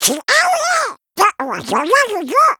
違うよとは言わぬぞ。